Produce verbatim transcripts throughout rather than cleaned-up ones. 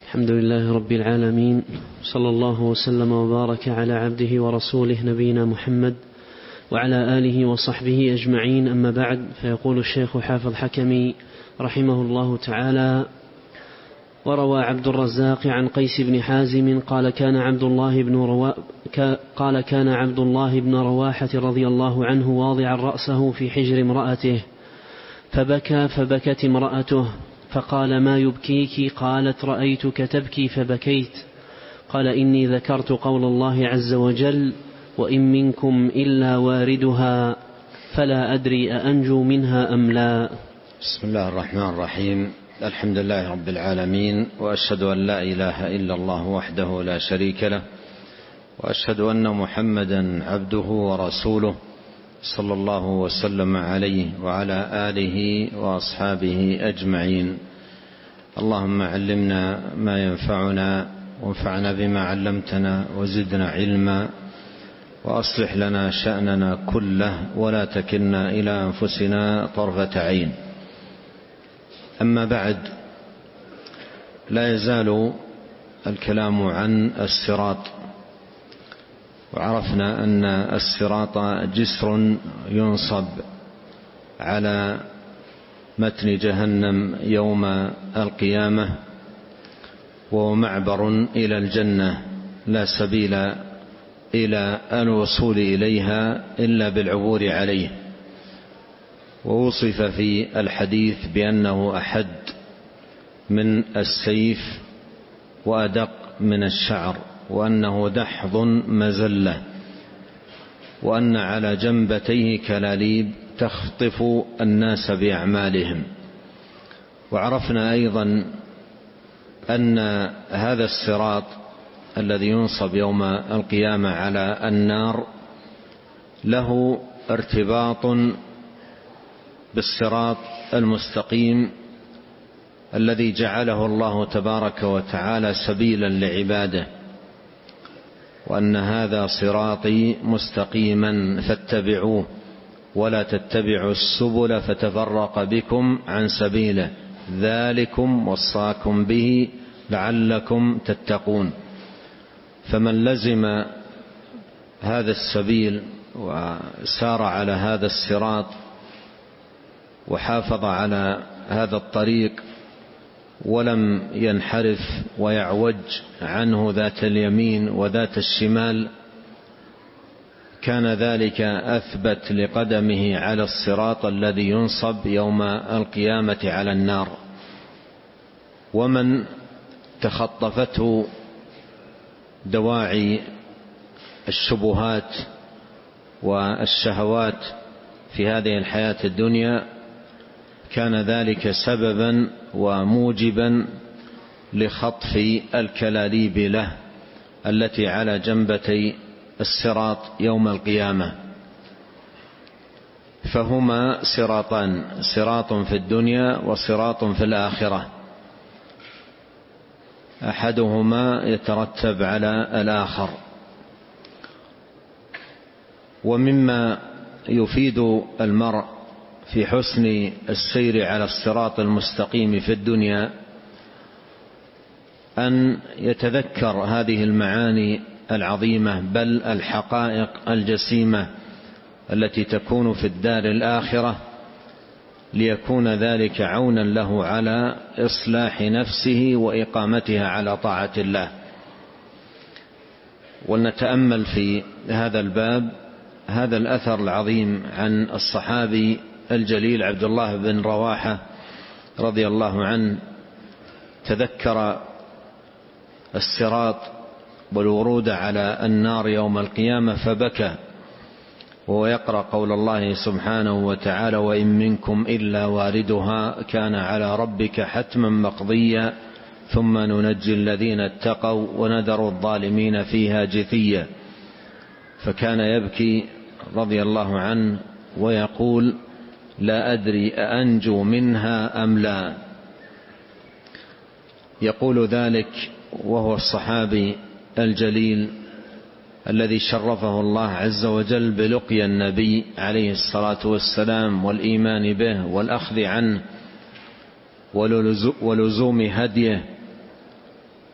الحمد لله رب العالمين، صلى الله وسلم وبارك على عبده ورسوله نبينا محمد وعلى آله وصحبه أجمعين. أما بعد، فيقول الشيخ حافظ حكمي رحمه الله تعالى: وروى عبد الرزاق عن قيس بن حازم قال كان عبد الله بن روا... قال كان عبد الله بن رواحة رضي الله عنه واضعا رأسه في حجر امرأته فبكى فبكت امرأته فقال: ما يبكيك؟ قالت: رأيتك تبكي فبكيت. قال: إني ذكرت قول الله عز وجل: وإن منكم إلا واردها، فلا أدري أأنجو منها أم لا. بسم الله الرحمن الرحيم. الحمد لله رب العالمين، وأشهد أن لا إله إلا الله وحده لا شريك له، وأشهد أن محمدا عبده ورسوله صلى الله وسلم عليه وعلى آله وأصحابه أجمعين. اللهم علمنا ما ينفعنا، وانفعنا بما علمتنا، وزدنا علما، وأصلح لنا شأننا كله، ولا تكلنا إلى أنفسنا طرفة عين. أما بعد، لا يزال الكلام عن الصراط، وعرفنا أن الصراط جسر ينصب على متن جهنم يوم القيامة، وهو معبر إلى الجنة، لا سبيل إلى الوصول إليها إلا بالعبور عليه. ووصف في الحديث بأنه أحد من السيف وأدق من الشعر، وأنه دحض مزلة، وأن على جنبتيه كلاليب تخطف الناس بأعمالهم. وعرفنا أيضا أن هذا الصراط الذي ينصب يوم القيامة على النار له ارتباط بالصراط المستقيم الذي جعله الله تبارك وتعالى سبيلا لعباده، وأن هذا صراطي مستقيما فاتبعوه ولا تتبعوا السبل فتفرق بكم عن سبيله، ذلكم وصاكم به لعلكم تتقون. فمن لزم هذا السبيل وسار على هذا الصراط وحافظ على هذا الطريق ولم ينحرف ويعوج عنه ذات اليمين وذات الشمال، كان ذلك أثبت لقدمه على الصراط الذي ينصب يوم القيامة على النار. ومن تخطفته دواعي الشبهات والشهوات في هذه الحياة الدنيا، كان ذلك سببا وموجبا لخطف الكلاليب له التي على جنبتي الصراط يوم القيامة. فهما صراطان: صراط في الدنيا وصراط في الآخرة، أحدهما يترتب على الآخر. ومما يفيد المرء في حسن السير على الصراط المستقيم في الدنيا أن يتذكر هذه المعاني العظيمة، بل الحقائق الجسيمة التي تكون في الدار الآخرة، ليكون ذلك عونا له على إصلاح نفسه وإقامتها على طاعة الله. ولنتأمل في هذا الباب هذا الأثر العظيم عن الصحابي الجليل عبد الله بن رواحة رضي الله عنه. تذكر الصراط والورود على النار يوم القيامة فبكى، وهو يقرأ قول الله سبحانه وتعالى: وإن منكم إلا واردها كان على ربك حتما مقضيا ثم ننجي الذين اتقوا ونذر الظالمين فيها جثيا. فكان يبكي رضي الله عنه ويقول: لا أدري أأنجو منها أم لا. يقول ذلك وهو الصحابي الجليل الذي شرفه الله عز وجل بلقيا النبي عليه الصلاة والسلام والإيمان به والأخذ عنه ولزوم هديه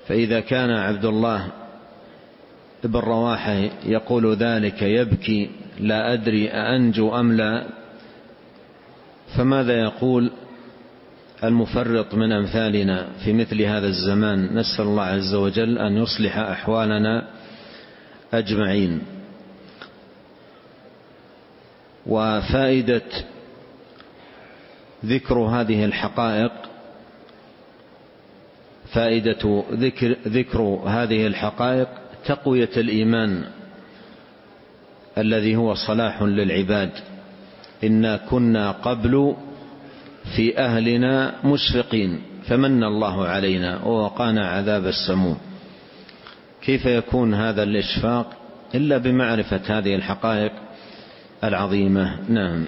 فإذا كان عبد الله بن رواحة يقول ذلك يبكي لا أدري أأنجو أم لا، فماذا يقول المفرط من أمثالنا في مثل هذا الزمان؟ نسأل الله عز وجل أن يصلح أحوالنا أجمعين. وفائدة ذكر هذه الحقائق فائدة ذكر, ذكر هذه الحقائق تقوية الإيمان الذي هو صلاح للعباد. إنا كنا قبل في أهلنا مشفقين فمن الله علينا ووقانا عذاب السموم. كيف يكون هذا الإشفاق إلا بمعرفة هذه الحقائق العظيمة؟ نعم.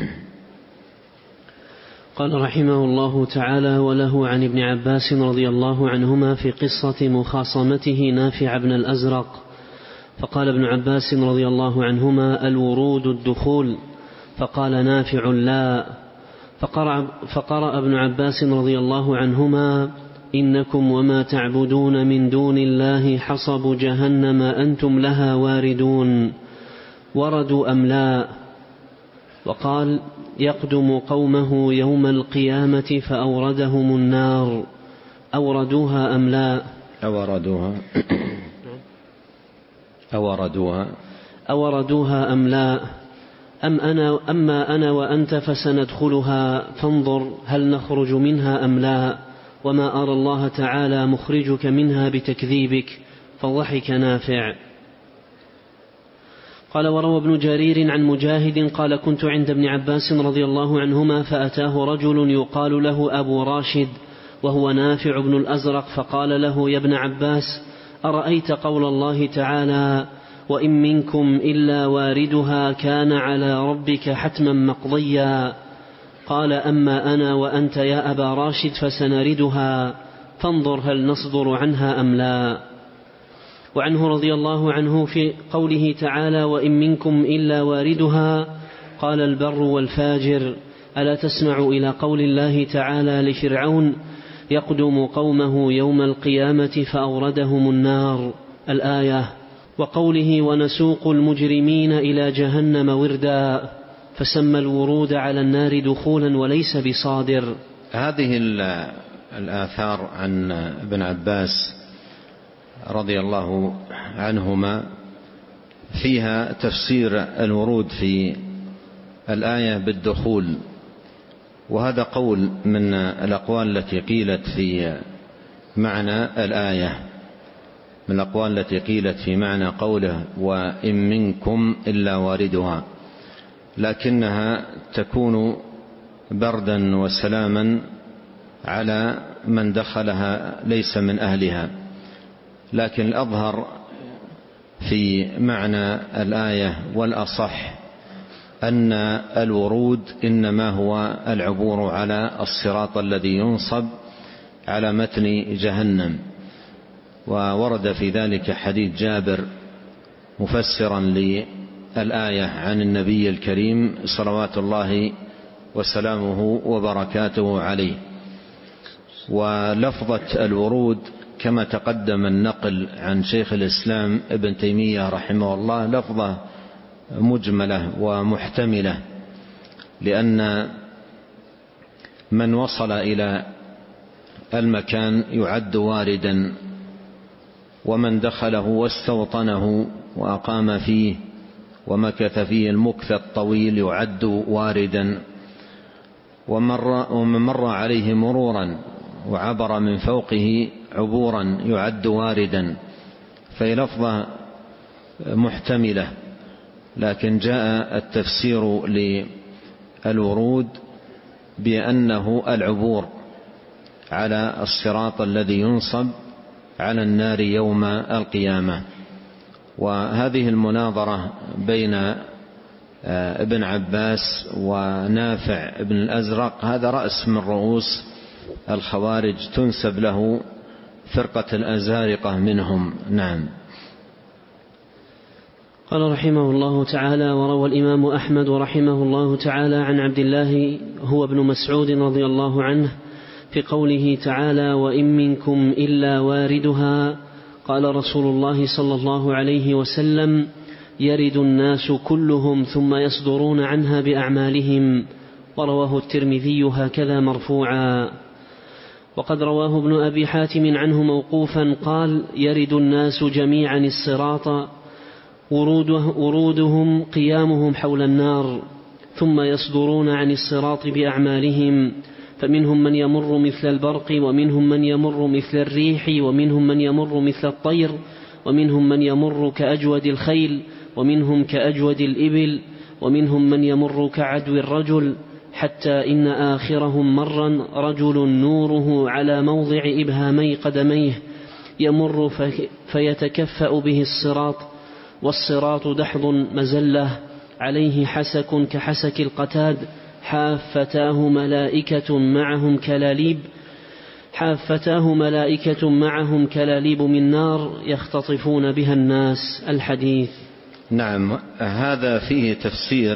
قال رحمه الله تعالى: وله عن ابن عباس رضي الله عنهما في قصة مخاصمته نافع بن الأزرق، فقال ابن عباس رضي الله عنهما: الورود الدخول، فقال نافع: لا. فقرأ, فقرأ ابن عباس رضي الله عنهما: إنكم وما تعبدون من دون الله حصب جهنم أنتم لها واردون، وردوا أم لا؟ وقال: يقدم قومه يوم القيامة فأوردهم النار، أوردوها أم لا؟ أوردوها أوردوها أوردوها أم لا؟ أم أنا أما أنا وأنت فسندخلها، فانظر هل نخرج منها أم لا؟ وما أرى الله تعالى مخرجك منها بتكذيبك. فضحك نافع. قال: وروى ابن جرير عن مجاهد قال: كنت عند ابن عباس رضي الله عنهما فأتاه رجل يقال له أبو راشد وهو نافع بن الأزرق، فقال له: يا ابن عباس، أرأيت قول الله تعالى: وإن منكم إلا واردها كان على ربك حتما مقضيا؟ قال: أما أنا وأنت يا أبا راشد فسنردها، فانظر هل نصدر عنها أم لا. وعنه رضي الله عنه في قوله تعالى: وإن منكم إلا واردها، قال: البر والفاجر. ألا تسمع إلى قول الله تعالى لفرعون: يقدم قومه يوم القيامة فأوردهم النار، الآية. وقوله: ونسوق المجرمين إلى جهنم وردا، فسمى الورود على النار دخولا وليس بصادر. هذه الآثار عن ابن عباس رضي الله عنهما فيها تفسير الورود في الآية بالدخول، وهذا قول من الأقوال التي قيلت في معنى الآية، من الأقوال التي قيلت في معنى قوله: وإن منكم إلا واردها، لكنها تكون بردا وسلاما على من دخلها ليس من أهلها. لكن الأظهر في معنى الآية والأصح أن الورود إنما هو العبور على الصراط الذي ينصب على متن جهنم. وورد في ذلك حديث جابر مفسرا للآية عن النبي الكريم صلوات الله وسلامه وبركاته عليه. ولفظة الورود كما تقدم النقل عن شيخ الإسلام ابن تيمية رحمه الله لفظة مجملة ومحتملة، لأن من وصل إلى المكان يعد واردا، ومن دخله واستوطنه وأقام فيه ومكث فيه المكث الطويل يعد واردا، ومن مر عليه مرورا وعبر من فوقه عبورا يعد واردا. فهي لفظة محتملة، لكن جاء التفسير للورود بأنه العبور على الصراط الذي ينصب على النار يوم القيامة. وهذه المناظرة بين ابن عباس ونافع ابن الأزرق هذا رأس من رؤوس الخوارج تنسب له فرقة الأزارقة منهم. نعم. قال رحمه الله تعالى: وروى الإمام أحمد رحمه الله تعالى عن عبد الله هو ابن مسعود رضي الله عنه في قوله تعالى: وإن منكم إلا واردها. قال رسول الله صلى الله عليه وسلم: يرد الناس كلهم ثم يصدرون عنها بأعمالهم. ورواه الترمذي هكذا مرفوعا. وقد رواه ابن أبي حاتم عنه موقوفا قال: يرد الناس جميعا الصراط وروده ورودهم قيامهم حول النار، ثم يصدرون عن الصراط بأعمالهم، فمنهم من يمر مثل البرق، ومنهم من يمر مثل الريح، ومنهم من يمر مثل الطير، ومنهم من يمر كأجود الخيل، ومنهم كأجود الإبل، ومنهم من يمر كعدو الرجل، حتى إن آخرهم مرا رجل نوره على موضع إبهامي قدميه يمر فيتكفأ به الصراط، والصراط دحض مزلة عليه حسك كحسك القتاد، حافتاه ملائكة معهم كلاليب حافتاه ملائكة معهم كلاليب من نار يختطفون بها الناس. الحديث. نعم، هذا فيه تفسير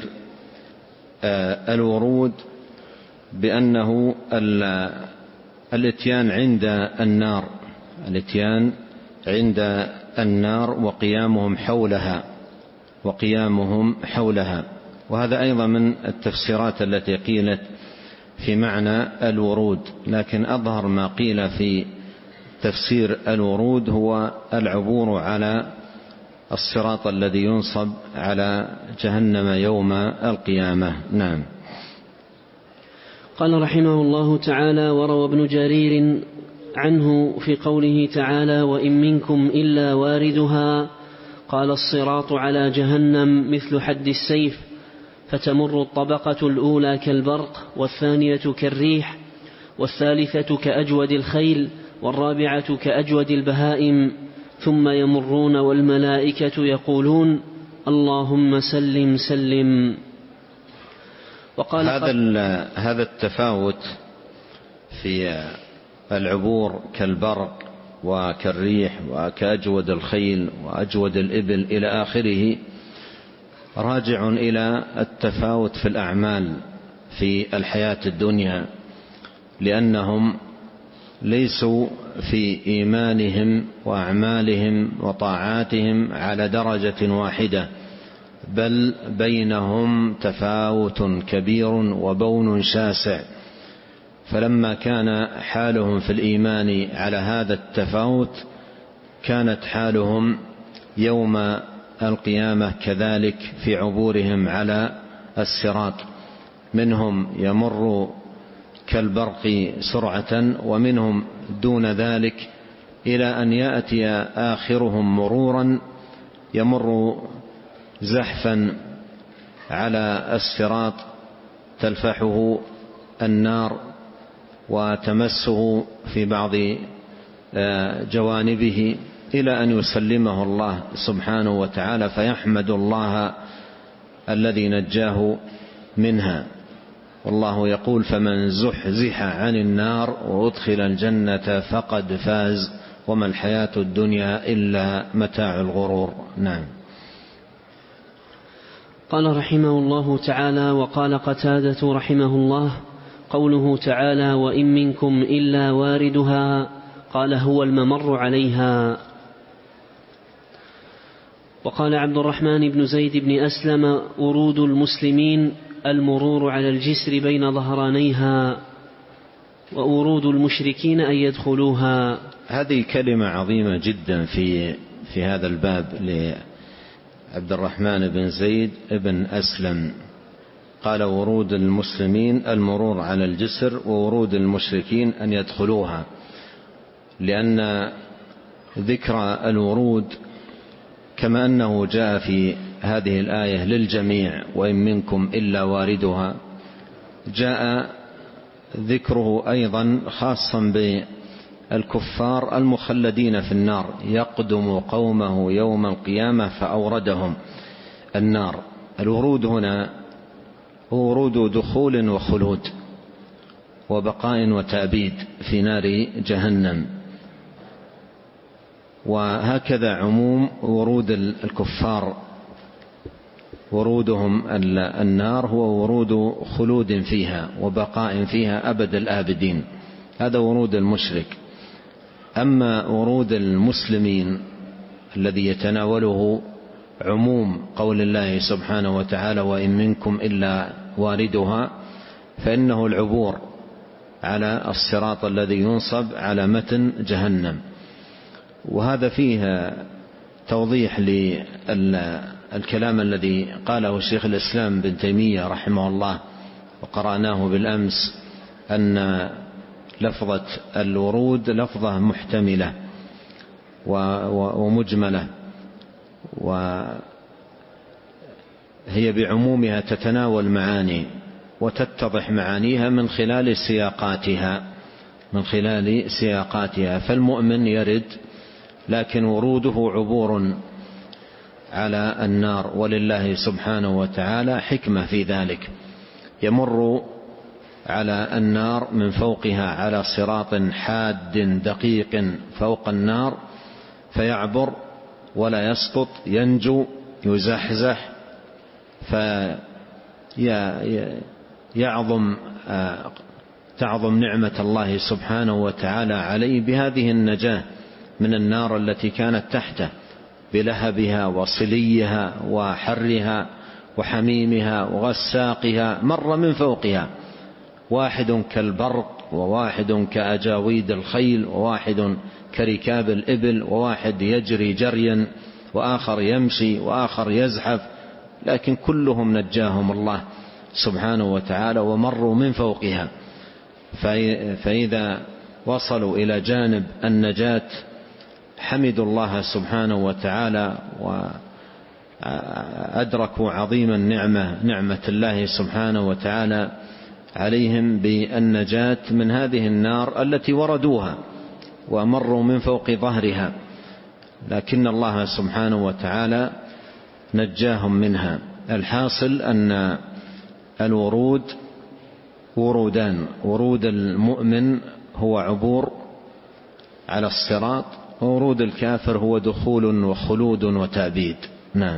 الورود بأنه الاتيان عند النار الاتيان عند النار وقيامهم حولها وقيامهم حولها وهذا أيضا من التفسيرات التي قيلت في معنى الورود، لكن أظهر ما قيل في تفسير الورود هو العبور على الصراط الذي ينصب على جهنم يوم القيامة. نعم. قال رحمه الله تعالى: وروى ابن جرير عنه في قوله تعالى: وإن منكم إلا واردها، قال: الصراط على جهنم مثل حد السيف، فتمر الطبقة الأولى كالبرق، والثانية كالريح، والثالثة كأجود الخيل، والرابعة كأجود البهائم، ثم يمرون والملائكة يقولون: اللهم سلم سلم. وقال هذا هذا التفاوت في العبور كالبرق وكالريح وكأجود الخيل وأجود الإبل إلى آخره راجع إلى التفاوت في الأعمال في الحياة الدنيا، لأنهم ليسوا في إيمانهم وأعمالهم وطاعاتهم على درجة واحدة، بل بينهم تفاوت كبير وبون شاسع. فلما كان حالهم في الإيمان على هذا التفاوت كانت حالهم يوم القيامة كذلك في عبورهم على الصراط، منهم يمر كالبرق سرعة ومنهم دون ذلك، إلى أن يأتي آخرهم مرورا يمر زحفا على الصراط تلفحه النار وتمسه في بعض جوانبه، إلى أن يسلمه الله سبحانه وتعالى فيحمد الله الذي نجاه منها. والله يقول: فمن زحزح عن النار وأدخل الجنة فقد فاز وما الحياة الدنيا إلا متاع الغرور. نعم. قال رحمه الله تعالى: وقال قتادة رحمه الله: قوله تعالى: وإن منكم إلا واردها، قال: هو الممر عليها. وقال عبد الرحمن بن زيد بن أسلم: ورود المسلمين المرور على الجسر بين ظهرانيها، وورود المشركين أن يدخلوها. هذه كلمة عظيمة جدا في في هذا الباب لعبد الرحمن بن زيد بن أسلم. قال: ورود المسلمين المرور على الجسر، وورود المشركين أن يدخلوها، لأن ذكر الورود كما أنه جاء في هذه الآية للجميع: وإن منكم إلا واردها، جاء ذكره أيضا خاصا بالكفار المخلدين في النار: يقدم قومه يوم القيامة فأوردهم النار. الورود هنا ورود دخول وخلود وبقاء وتأبيد في نار جهنم، وهكذا عموم ورود الكفار ورودهم النار هو ورود خلود فيها وبقاء فيها أبد الآبدين. هذا ورود المشرك. أما ورود المسلمين الذي يتناوله عموم قول الله سبحانه وتعالى وإن منكم إلا واردها، فإنه العبور على الصراط الذي ينصب على متن جهنم. وهذا فيه توضيح للكلام الذي قاله الشيخ الإسلام بن تيمية رحمه الله وقرأناه بالأمس، أن لفظة الورود لفظة محتملة ومجملة، وهي بعمومها تتناول معاني وتتضح معانيها من خلال سياقاتها من خلال سياقاتها فالمؤمن يرد، لكن وروده عبور على النار، ولله سبحانه وتعالى حكمة في ذلك. يمر على النار من فوقها على صراط حاد دقيق فوق النار، فيعبر ولا يسقط، ينجو يزحزح، فيعظم تعظم نعمة الله سبحانه وتعالى عليه بهذه النجاة من النار التي كانت تحته بلهبها وصليها وحرها وحميمها وغساقها، مر من فوقها، واحد كالبرق وواحد كأجاويد الخيل وواحد كركاب الإبل وواحد يجري جريا وآخر يمشي وآخر يزحف، لكن كلهم نجاهم الله سبحانه وتعالى ومروا من فوقها. فإذا وصلوا إلى جانب النجاة حمدوا الله سبحانه وتعالى وأدركوا عظيم النعمة نعمة الله سبحانه وتعالى عليهم بالنجاة من هذه النار التي وردوها ومروا من فوق ظهرها، لكن الله سبحانه وتعالى نجاهم منها. الحاصل أن الورود ورودان: ورود المؤمن هو عبور على الصراط، وورود الكافر هو دخول وخلود وتأبيد. نعم.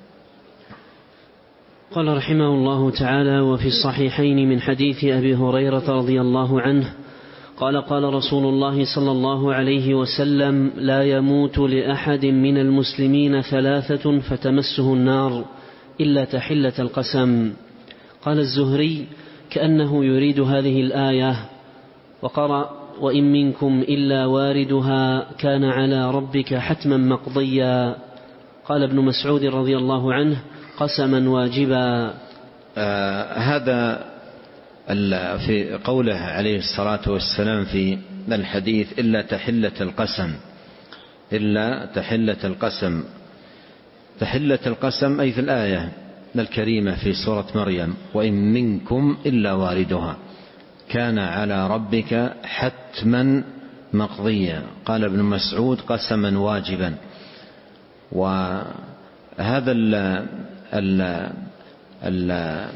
قال رحمه الله تعالى: وفي الصحيحين من حديث أبي هريرة رضي الله عنه قال: قال رسول الله صلى الله عليه وسلم: لا يموت لأحد من المسلمين ثلاثة فتمسه النار إلا تحلة القسم. قال الزهري: كأنه يريد هذه الآية، وقرأ: وإن منكم إلا واردها كان على ربك حتما مقضيا. قال ابن مسعود رضي الله عنه: قسما واجبا. آه هذا في قوله عليه الصلاة والسلام في الحديث: إلا تحلة القسم، إلا تحلة القسم. تحلة القسم أي في الآية الكريمة في سورة مريم: وإن منكم إلا واردها كان على ربك حتما مقضيا. قال ابن مسعود: قسما واجبا. وهذا ال ال ال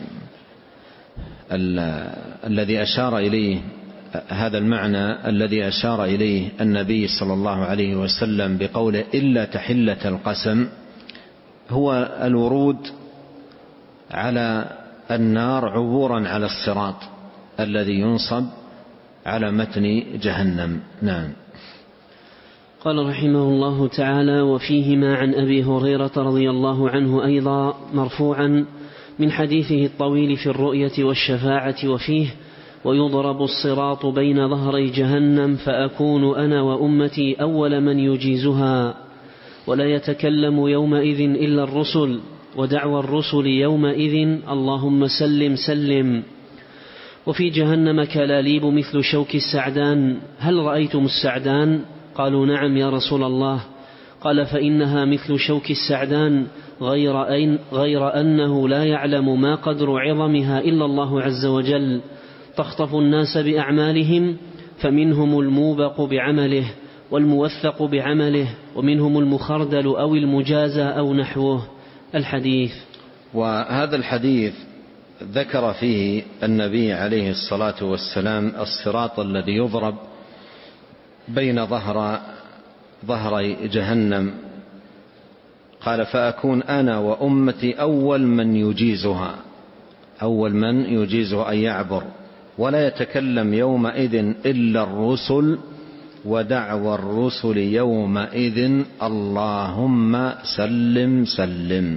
ال الذي أشار إليه، هذا المعنى الذي أشار إليه النبي صلى الله عليه وسلم بقوله إلا تحلة القسم، هو الورود على النار عبورا على الصراط الذي ينصب على متن جهنم. نعم. قال رحمه الله تعالى: وفيهما عن أبي هريرة رضي الله عنه أيضا مرفوعا من حديثه الطويل في الرؤية والشفاعة، وفيه: ويضرب الصراط بين ظهري جهنم فأكون أنا وأمتي أول من يجيزها، ولا يتكلم يومئذ إلا الرسل، ودعوى الرسل يومئذ اللهم سلم سلم. وفي جهنم كلاليب مثل شوك السعدان، هل رأيتم السعدان؟ قالوا: نعم يا رسول الله. قال: فإنها مثل شوك السعدان، غير, أين غير أنه لا يعلم ما قدر عظمها إلا الله عز وجل، تخطف الناس بأعمالهم، فمنهم الموبق بعمله والموثق بعمله، ومنهم المخردل أو المجازى أو نحوه. الحديث. وهذا الحديث ذكر فيه النبي عليه الصلاة والسلام الصراط الذي يضرب بين ظهر ظهري جهنم. قال: فأكون أنا وأمتي أول من يجيزها، أول من يجيزها أن يعبر ولا يتكلم يومئذ إلا الرسل، ودعوى الرسل يومئذ اللهم سلم سلم.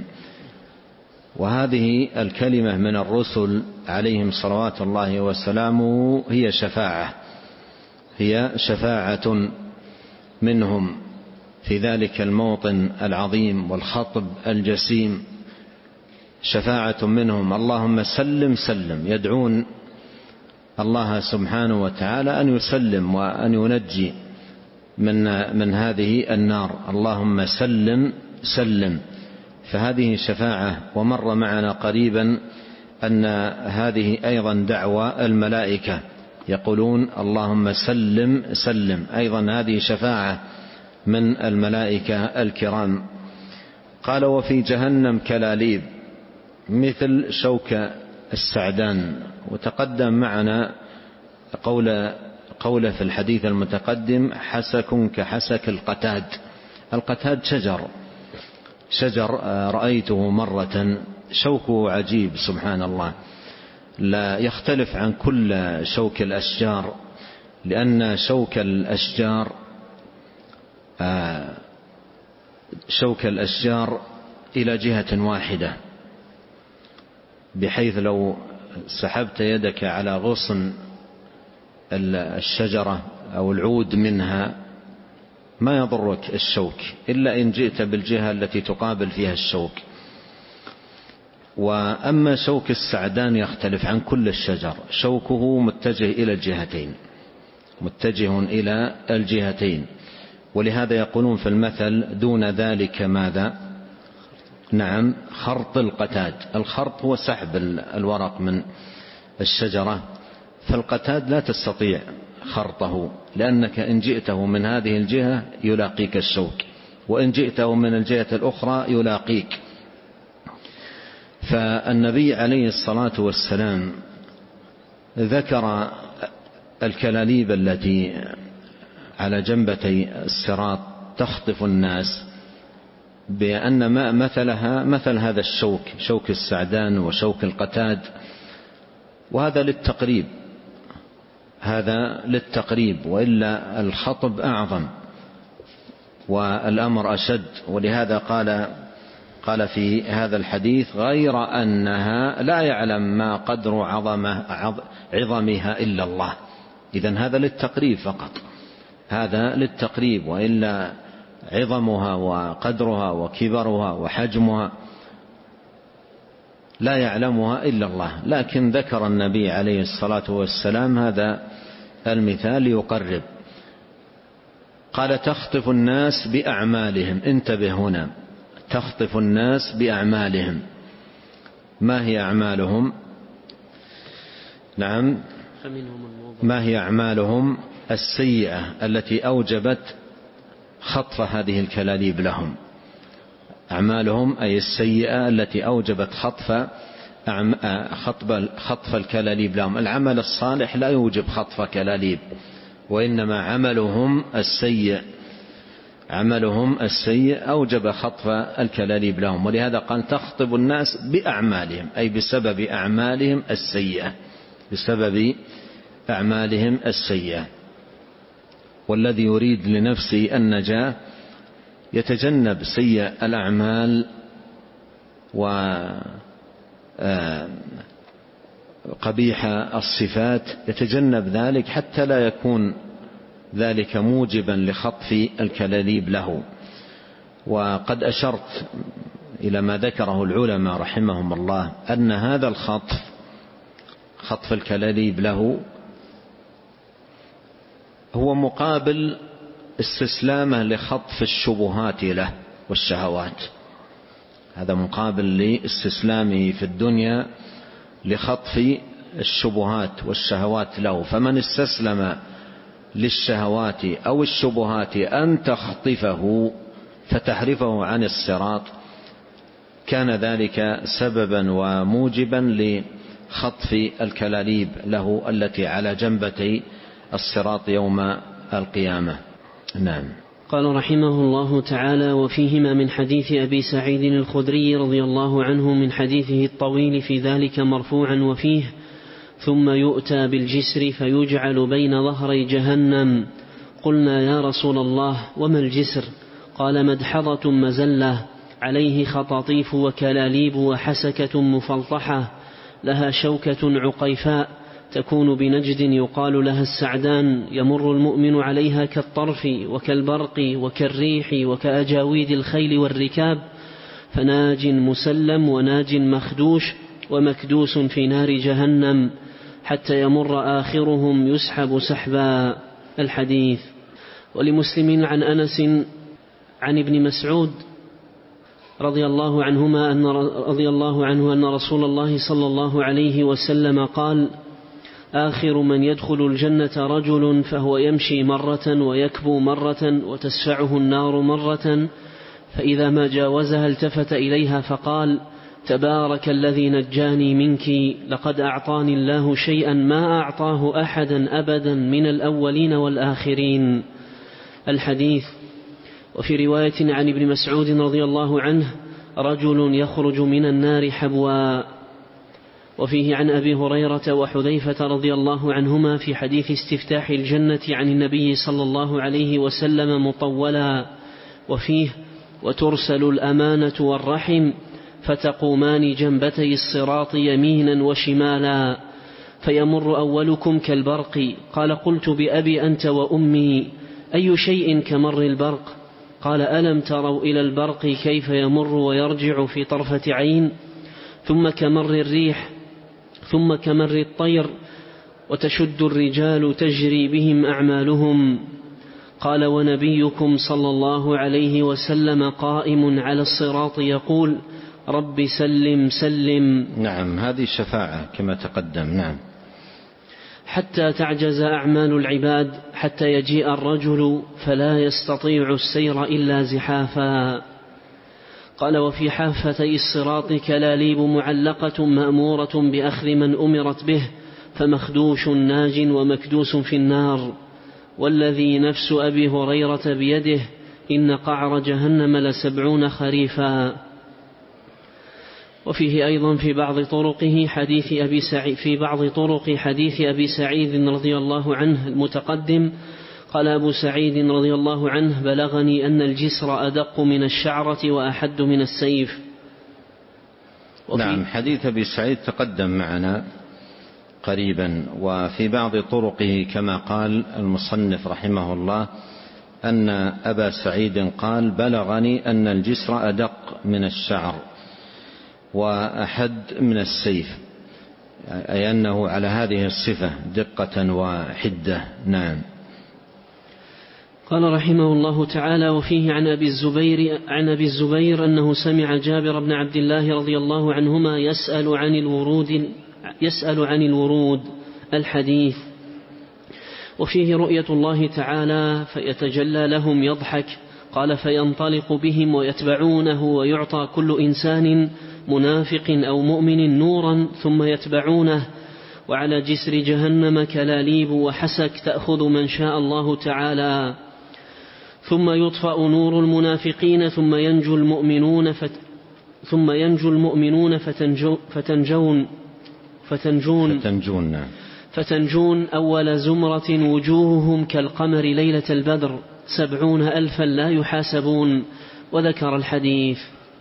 وهذه الكلمة من الرسل عليهم صلوات الله وسلامه هي شفاعة هي شفاعة منهم في ذلك الموطن العظيم والخطب الجسيم، شفاعة منهم اللهم سلم سلم، يدعون الله سبحانه وتعالى أن يسلم وأن ينجي من من هذه النار، اللهم سلم سلم. فهذه شفاعة. ومر معنا قريبا أن هذه أيضا دعوى الملائكة، يقولون اللهم سلم سلم، أيضا هذه شفاعة من الملائكة الكرام. قال وفي جهنم كلاليب مثل شوك السعدان. وتقدم معنا قول قوله في الحديث المتقدم حسك كحسك القتاد. القتاد شجر شجر رأيته مرة، شوكه عجيب سبحان الله، لا يختلف عن كل شوك الأشجار، لأن شوك الأشجار شوك الأشجار إلى جهة واحدة، بحيث لو سحبت يدك على غصن الشجرة أو العود منها ما يضرك الشوك إلا إن جئت بالجهة التي تقابل فيها الشوك. وأما شوك السعدان يختلف عن كل الشجر، شوكه متجه إلى الجهتين متجه إلى الجهتين ولهذا يقولون في المثل دون ذلك ماذا؟ نعم خرط القتاد. الخرط هو سحب الورق من الشجرة، فالقتاد لا تستطيع خرطه، لأنك إن جئته من هذه الجهة يلاقيك الشوك، وإن جئته من الجهة الأخرى يلاقيك. فالنبي عليه الصلاة والسلام ذكر الكلاليب التي على جنبتي الصراط تخطف الناس بأن ما مثلها مثل هذا الشوك، شوك السعدان وشوك القتاد. وهذا للتقريب هذا للتقريب وإلا الخطب أعظم والأمر أشد. ولهذا قال قال في هذا الحديث غير أنها لا يعلم ما قدر عظمه عظمها إلا الله. إذن هذا للتقريب فقط، هذا للتقريب، وإلا عظمها وقدرها وكبرها وحجمها لا يعلمها إلا الله. لكن ذكر النبي عليه الصلاة والسلام هذا المثال ليقرب. قال تخطف الناس بأعمالهم. انتبه هنا، تخطف الناس بأعمالهم. ما هي أعمالهم؟ نعم ما هي أعمالهم السيئة التي أوجبت خطف هذه الكلاليب لهم؟ أعمالهم أي السيئة التي أوجبت خطف خطف الكلاليب لهم. العمل الصالح لا يوجب خطف كلاليب، وإنما عملهم السيء عملهم السيء أوجب خطف الكلاليب لهم. ولهذا قال تخطب الناس بأعمالهم، أي بسبب أعمالهم السيئة بسبب أعمالهم السيئة. والذي يريد لنفسه النجاة يتجنب سيء الأعمال وقبيح الصفات، يتجنب ذلك حتى لا يكون ذلك موجبا لخطف الكلاليب له. وقد أشرت إلى ما ذكره العلماء رحمهم الله أن هذا الخطف خطف الكلاليب له هو مقابل استسلامه لخطف الشبهات له والشهوات. هذا مقابل لاستسلامه في الدنيا لخطف الشبهات والشهوات له. فمن استسلم للشهوات أو الشبهات أن تخطفه فتحرفه عن الصراط كان ذلك سببا وموجبا لخطف الكلاليب له التي على جنبتي الصراط يوم القيامة. نعم. قال رحمه الله تعالى وفيهما من حديث أبي سعيد الخدري رضي الله عنه من حديثه الطويل في ذلك مرفوعا وفيه ثم يؤتى بالجسر فيجعل بين ظهري جهنم. قلنا يا رسول الله وما الجسر؟ قال مدحضة مزلة عليه خطاطيف وكلاليب وحسكة مفلطحة لها شوكة عقيفاء تكون بنجد يقال لها السعدان، يمر المؤمن عليها كالطرف وكالبرق وكالريح وكأجاويد الخيل والركاب، فناج مسلم وناج مخدوش ومكدوس في نار جهنم حتى يمر آخرهم يسحب سحبا. الحديث. ولمسلم عن أنس عن ابن مسعود رضي الله عنهما أن رضي الله عنه أن رسول الله صلى الله عليه وسلم قال: آخر من يدخل الجنة رجل فهو يمشي مرة ويكبو مرة وتسفعه النار مرة، فإذا ما جاوزها التفت إليها فقال: تبارك الذي نجاني منك، لقد أعطاني الله شيئا ما أعطاه أحدا أبدا من الأولين والآخرين. الحديث. وفي رواية عن ابن مسعود رضي الله عنه: رجل يخرج من النار حبوا. وفيه عن أبي هريرة وحذيفة رضي الله عنهما في حديث استفتاح الجنة عن النبي صلى الله عليه وسلم مطولا، وفيه: وترسل الأمانة والرحم فتقومان جنبتي الصراط يمينا وشمالا، فيمر أولكم كالبرق. قال: قلت بأبي أنت وأمي أي شيء كمر البرق؟ قال: ألم تروا إلى البرق كيف يمر ويرجع في طرفة عين؟ ثم كمر الريح، ثم كمر الطير، وتشد الرجال تجري بهم أعمالهم. قال: ونبيكم صلى الله عليه وسلم قائم على الصراط يقول: رب سلم سلم. نعم، هذه الشفاعة كما تقدم. نعم. حتى تعجز أعمال العباد حتى يجيء الرجل فلا يستطيع السير إلا زحافا. قال: وفي حافتي الصراط كلاليب معلقة مأمورة بأخذ من أمرت به، فمخدوش ناج ومكدوس في النار، والذي نفس أبي هريرة بيده إن قعر جهنم لسبعون خريفا. وفيه أيضا في بعض طرقه حديث أبي سعيد في بعض طرق حديث أبي سعيد رضي الله عنه المتقدم قال أبو سعيد رضي الله عنه: بلغني أن الجسر أدق من الشعرة وأحد من السيف. نعم، حديث أبي سعيد تقدم معنا قريبا. وفي بعض طرقه كما قال المصنف رحمه الله أن أبا سعيد قال: بلغني أن الجسر أدق من الشعر وأحد من السيف، أي أنه على هذه الصفة دقة وحدة. نعم. قال رحمه الله تعالى: وفيه عن أبي الزبير عن أبي الزبير أنه سمع جابر بن عبد الله رضي الله عنهما يسأل عن الورود يسأل عن الورود. الحديث. وفيه رؤية الله تعالى فيتجلى لهم يضحك. قال: فينطلق بهم ويتبعونه، ويعطى كل إنسان منافق أو مؤمن نورا ثم يتبعونه، وعلى جسر جهنم كلاليب وحسك تأخذ من شاء الله تعالى، ثم يطفأ نور المنافقين ثم ينجو المؤمنون فت ثم ينجو المؤمنون فتنجو فتنجون فتنجون فتنجون, فتنجون أول زمرة وجوههم كالقمر ليلة البدر سبعون ألفا لا يحاسبون. وذكر الحديث.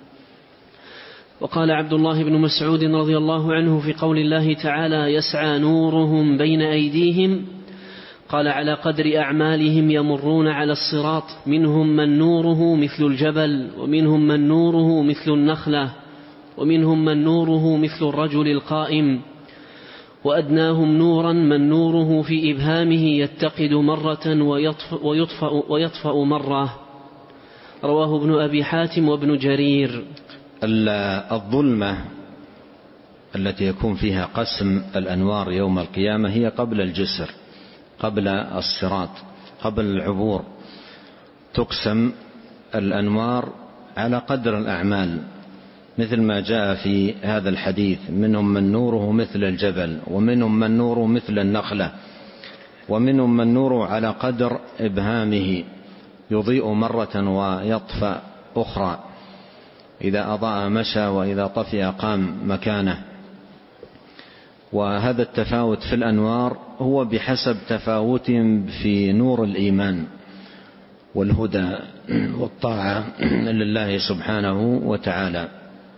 وقال عبد الله بن مسعود رضي الله عنه في قول الله تعالى: يسعى نورهم بين أيديهم، قال: على قدر أعمالهم يمرون على الصراط، منهم من نوره مثل الجبل، ومنهم من نوره مثل النخلة، ومنهم من نوره مثل الرجل القائم، وأدناهم نورا من نوره في إبهامه يتقد مرة ويطفأ, ويطفأ, ويطفأ مرة. رواه ابن أبي حاتم وابن جرير. الظلمة التي يكون فيها قسم الأنوار يوم القيامة هي قبل الجسر، قبل الصراط، قبل العبور، تقسم الأنوار على قدر الأعمال، مثل ما جاء في هذا الحديث: منهم من نوره مثل الجبل، ومنهم من نوره مثل النخلة، ومنهم من نوره على قدر إبهامه يضيء مرة ويطفأ أخرى، إذا أضاء مشى وإذا طفئ قام مكانه. وهذا التفاوت في الأنوار هو بحسب تفاوتهم في نور الإيمان والهدى والطاعة لله سبحانه وتعالى.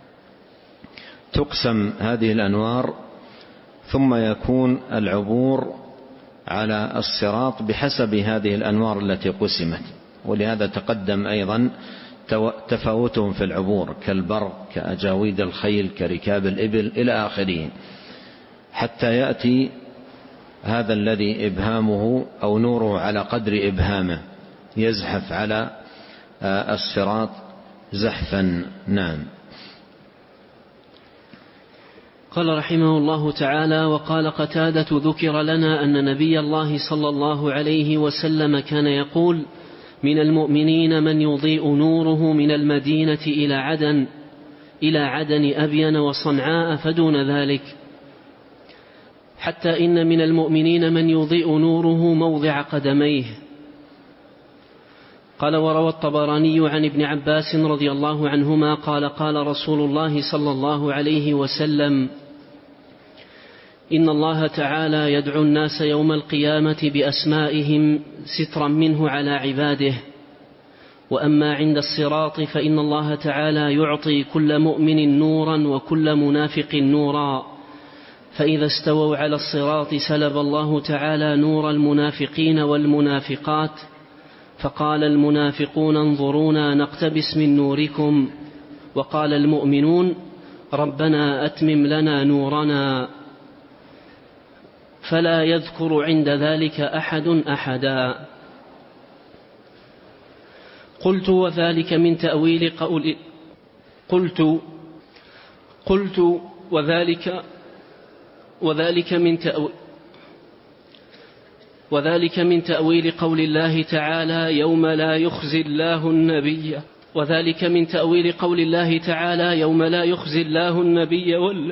تقسم هذه الأنوار ثم يكون العبور على الصراط بحسب هذه الأنوار التي قسمت، ولهذا تقدم أيضا تفاوتهم في العبور كالبرق، كأجاويد الخيل، كركاب الإبل إلى آخره، حتى يأتي هذا الذي إبهامه أو نوره على قدر إبهامه يزحف على الصراط زحفا. نعم. قال رحمه الله تعالى: وقال قتادة: ذكر لنا أن نبي الله صلى الله عليه وسلم كان يقول: من المؤمنين من يضيء نوره من المدينة إلى عدن إلى عدن أبين وصنعاء فدون ذلك، حتى إن من المؤمنين من يضيء نوره موضع قدميه. قال: وروى الطبراني عن ابن عباس رضي الله عنهما قال: قال رسول الله صلى الله عليه وسلم: إن الله تعالى يدعو الناس يوم القيامة بأسمائهم سترا منه على عباده، وأما عند الصراط فإن الله تعالى يعطي كل مؤمن نورا وكل منافق نورا، فإذا استووا على الصراط سلب الله تعالى نور المنافقين والمنافقات، فقال المنافقون: انظرونا نقتبس من نوركم، وقال المؤمنون: ربنا أتمم لنا نورنا، فلا يذكر عند ذلك أحد أحدا. قلت: وذلك من تأويل قول قلت قلت وذلك وذلك من تأويل وذلك من تأويل قول الله تعالى: يوم لا يخزي الله النبي وذلك من تأويل قول الله تعالى: يوم لا يخزي الله النبي وال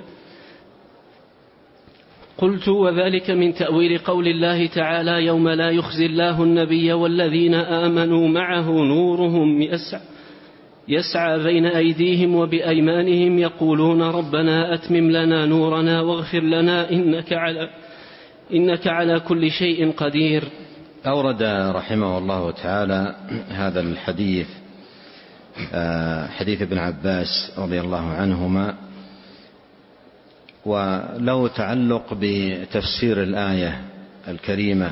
قلت: وذلك من تأويل قول الله تعالى: يوم لا يخزي الله النبي والذين آمنوا معه نورهم يسعى, يسعى بين أيديهم وبأيمانهم يقولون ربنا أتمم لنا نورنا واغفر لنا إنك على, إنك على كل شيء قدير. أورد رحمه الله تعالى هذا الحديث، حديث ابن عباس رضي الله عنهما، وله تعلق بتفسير الآية الكريمة.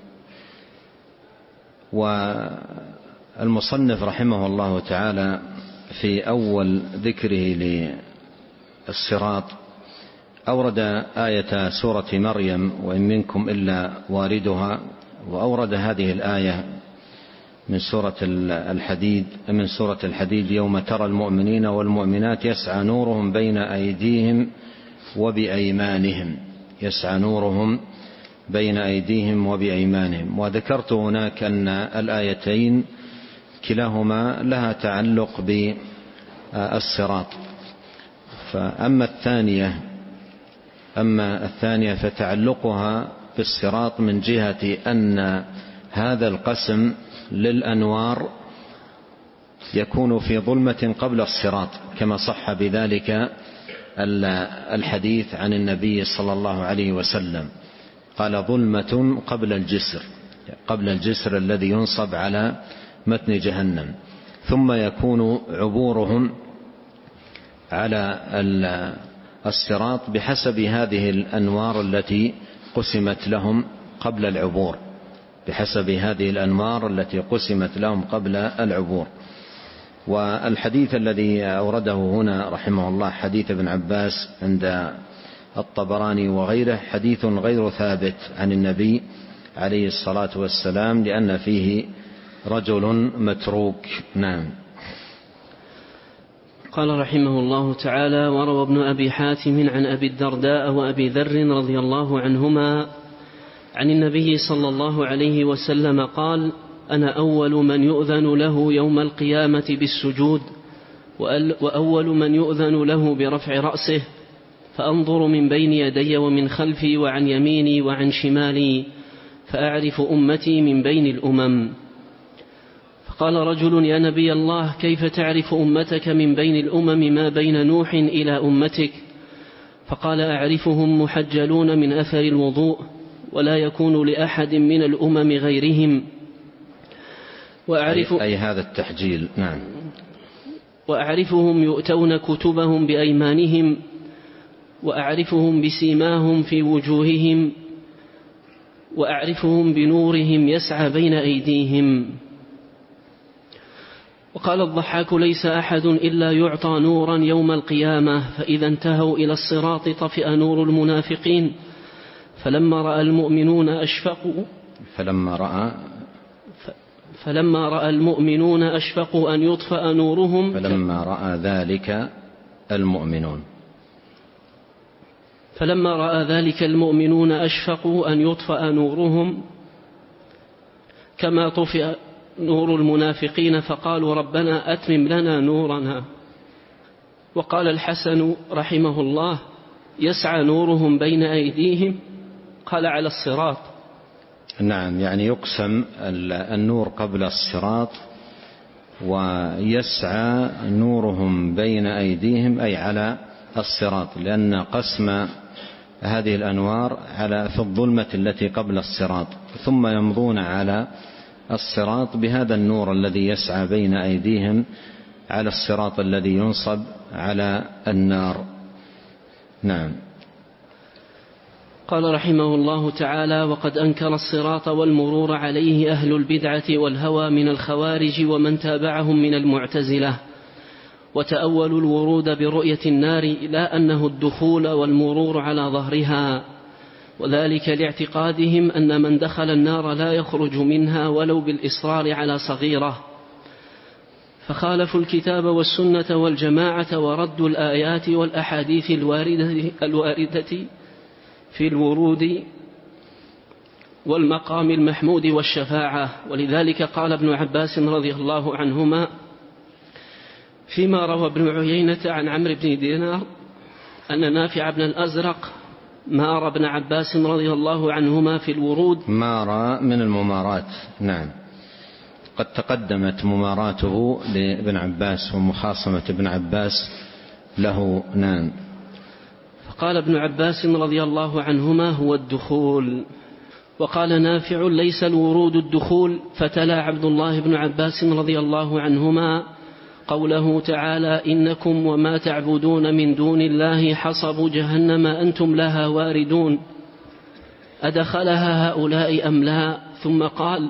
والمصنف رحمه الله تعالى في أول ذكره للصراط أورد آية سورة مريم: وإن منكم إلا واردها، وأورد هذه الآية من سورة الحديد من سورة الحديد: يوم ترى المؤمنين والمؤمنات يسعى نورهم بين أيديهم وبأيمانهم يسعى نورهم بين أيديهم وبأيمانهم. وذكرت هناك أن الآيتين كلاهما لها تعلق بالصراط، فأما الثانية أما الثانية فتعلقها بالصراط من جهة أن هذا القسم للأنوار يكون في ظلمة قبل الصراط، كما صح بذلك الحديث عن النبي صلى الله عليه وسلم، قال: ظلمة قبل الجسر قبل الجسر الذي ينصب على متن جهنم، ثم يكون عبورهم على الصراط بحسب هذه الأنوار التي قسمت لهم قبل العبور بحسب هذه الأنوار التي قسمت لهم قبل العبور. والحديث الذي أورده هنا رحمه الله حديث ابن عباس عند الطبراني وغيره حديث غير ثابت عن النبي عليه الصلاة والسلام، لأن فيه رجل متروك. نعم. قال رحمه الله تعالى: وروى ابن أبي حاتم عن أبي الدرداء وأبي ذر رضي الله عنهما عن النبي صلى الله عليه وسلم قال: أنا أول من يؤذن له يوم القيامة بالسجود، وأول من يؤذن له برفع رأسه، فأنظر من بين يدي ومن خلفي وعن يميني وعن شمالي، فأعرف أمتي من بين الأمم. فقال رجل: يا نبي الله، كيف تعرف أمتك من بين الأمم ما بين نوح إلى أمتك؟ فقال: أعرفهم محجلون من أثر الوضوء، ولا يكون لأحد من الأمم غيرهم. وأعرف أي هذا التحجيل. نعم. وأعرفهم يؤتون كتبهم بأيمانهم، وأعرفهم بسيماهم في وجوههم، وأعرفهم بنورهم يسعى بين أيديهم. وقال الضحاك: ليس أحد إلا يعطى نورا يوم القيامة، فإذا انتهوا إلى الصراط طفئ نور المنافقين، فلما رأى المؤمنون أشفقوا فلما رأى فلما رأى المؤمنون أشفقوا أن يطفأ نورهم فلما رأى ذلك المؤمنون فلما رأى ذلك المؤمنون أشفقوا أن يطفأ نورهم كما طفئ نور المنافقين، فقالوا: ربنا أتمم لنا نورنا. وقال الحسن رحمه الله: يسعى نورهم بين أيديهم، قال على الصراط. نعم، يعني يقسم النور قبل الصراط، ويسعى نورهم بين أيديهم أي على الصراط، لأن قسم هذه الأنوار على في الظلمة التي قبل الصراط، ثم يمضون على الصراط بهذا النور الذي يسعى بين أيديهم على الصراط الذي ينصب على النار. نعم. قال رحمه الله تعالى: وقد أنكر الصراط والمرور عليه أهل البدعة والهوى من الخوارج ومن تابعهم من المعتزلة، وتأولوا الورود برؤية النار إلى أنه الدخول والمرور على ظهرها، وذلك لاعتقادهم أن من دخل النار لا يخرج منها ولو بالإصرار على صغيرة، فخالفوا الكتاب والسنة والجماعة وردوا الآيات والأحاديث الواردة, الواردة في الورود والمقام المحمود والشفاعة. ولذلك قال ابن عباس رضي الله عنهما فيما روى ابن عيينة عن عمرو بن دينار أن نافع بن الأزرق مار ابن عباس رضي الله عنهما في الورود. مار من الممارات. نعم، قد تقدمت مماراته لابن عباس ومخاصمة ابن عباس له. نعم. فقال ابن عباس رضي الله عنهما: هو الدخول. وقال نافع: ليس الورود الدخول. فتلا عبد الله بن عباس رضي الله عنهما قوله تعالى: إنكم وما تعبدون من دون الله حصب جهنم أنتم لها واردون، أدخلها هؤلاء أم لا؟ ثم قال: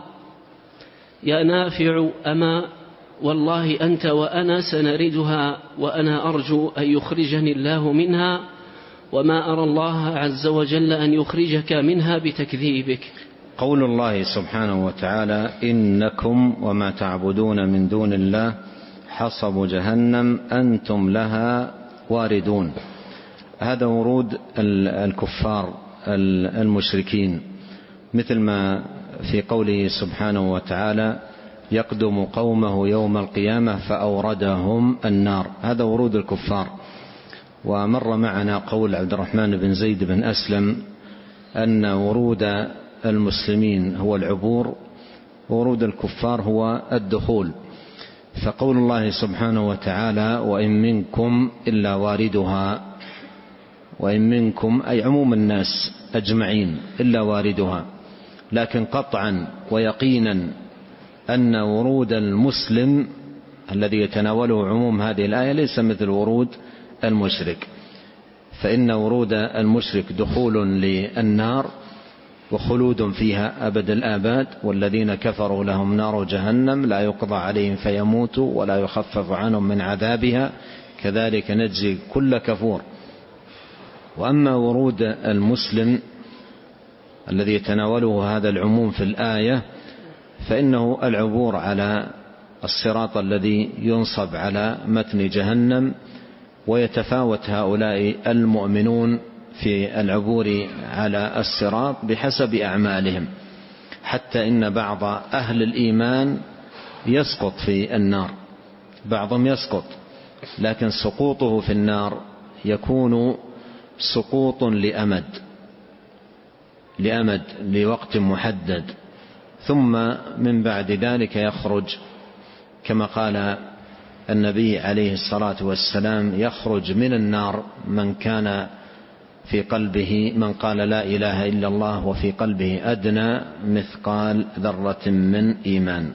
يا نافع أما والله أنت وأنا سنردها، وأنا أرجو أن يخرجني الله منها، وما أرى الله عز وجل أن يخرجك منها بتكذيبك. قول الله سبحانه وتعالى: إنكم وما تعبدون من دون الله حصب جهنم أنتم لها واردون، هذا ورود الكفار المشركين، مثل ما في قوله سبحانه وتعالى: يقدم قومه يوم القيامة فأوردهم النار، هذا ورود الكفار. ومر معنا قول عبد الرحمن بن زيد بن أسلم أن ورود المسلمين هو العبور، ورود الكفار هو الدخول. فقول الله سبحانه وتعالى: وإن منكم إلا واردها، وإن منكم أي عموم الناس أجمعين إلا واردها، لكن قطعا ويقينا أن ورود المسلم الذي يتناوله عموم هذه الآية ليس مثل ورود المشرك، فإن ورود المشرك دخول للنار وخلود فيها أبد الآباد، والذين كفروا لهم نار جهنم لا يقضى عليهم فيموتوا ولا يخفف عنهم من عذابها كذلك نجزي كل كفور. وأما ورود المسلم الذي يتناوله هذا العموم في الآية فإنه العبور على الصراط الذي ينصب على متن جهنم، ويتفاوت هؤلاء المؤمنون في العبور على الصراط بحسب أعمالهم، حتى إن بعض أهل الإيمان يسقط في النار، بعضهم يسقط، لكن سقوطه في النار يكون سقوط لأمد لأمد لوقت محدد، ثم من بعد ذلك يخرج كما قال النبي عليه الصلاة والسلام: يخرج من النار من كان في قلبه من قال لا إله إلا الله وفي قلبه أدنى مثقال ذرة من إيمان.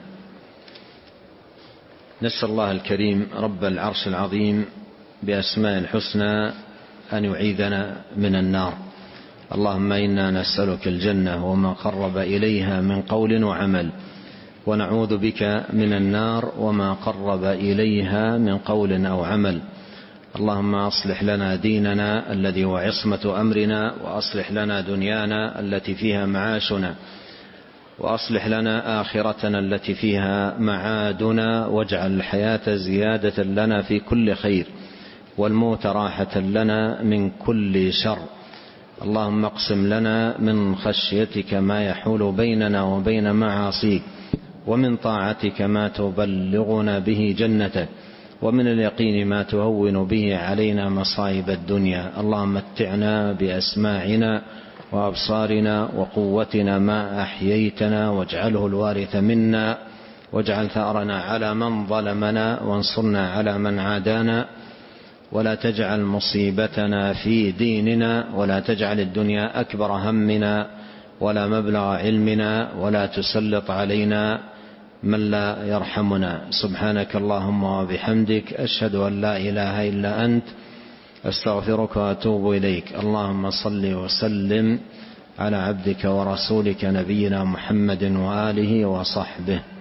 نسأل الله الكريم رب العرش العظيم بأسماء الحسنى أن يعيذنا من النار. اللهم إنا نسألك الجنة وما قرب إليها من قول وعمل، ونعوذ بك من النار وما قرب إليها من قول أو عمل. اللهم أصلح لنا ديننا الذي هو عصمة أمرنا، وأصلح لنا دنيانا التي فيها معاشنا، وأصلح لنا آخرتنا التي فيها معادنا، واجعل الحياة زيادة لنا في كل خير، والموت راحة لنا من كل شر. اللهم اقسم لنا من خشيتك ما يحول بيننا وبين معاصيك، ومن طاعتك ما تبلغنا به جنتك، ومن اليقين ما تهون به علينا مصائب الدنيا. اللهم متعنا بأسماعنا وأبصارنا وقوتنا ما أحييتنا، واجعله الوارث منا، واجعل ثأرنا على من ظلمنا، وانصرنا على من عادانا، ولا تجعل مصيبتنا في ديننا، ولا تجعل الدنيا أكبر همنا ولا مبلغ علمنا، ولا تسلط علينا من لا يرحمنا. سبحانك اللهم وبحمدك، أشهد أن لا إله إلا أنت، أستغفرك وأتوب إليك. اللهم صل وسلم على عبدك ورسولك نبينا محمد وآله وصحبه.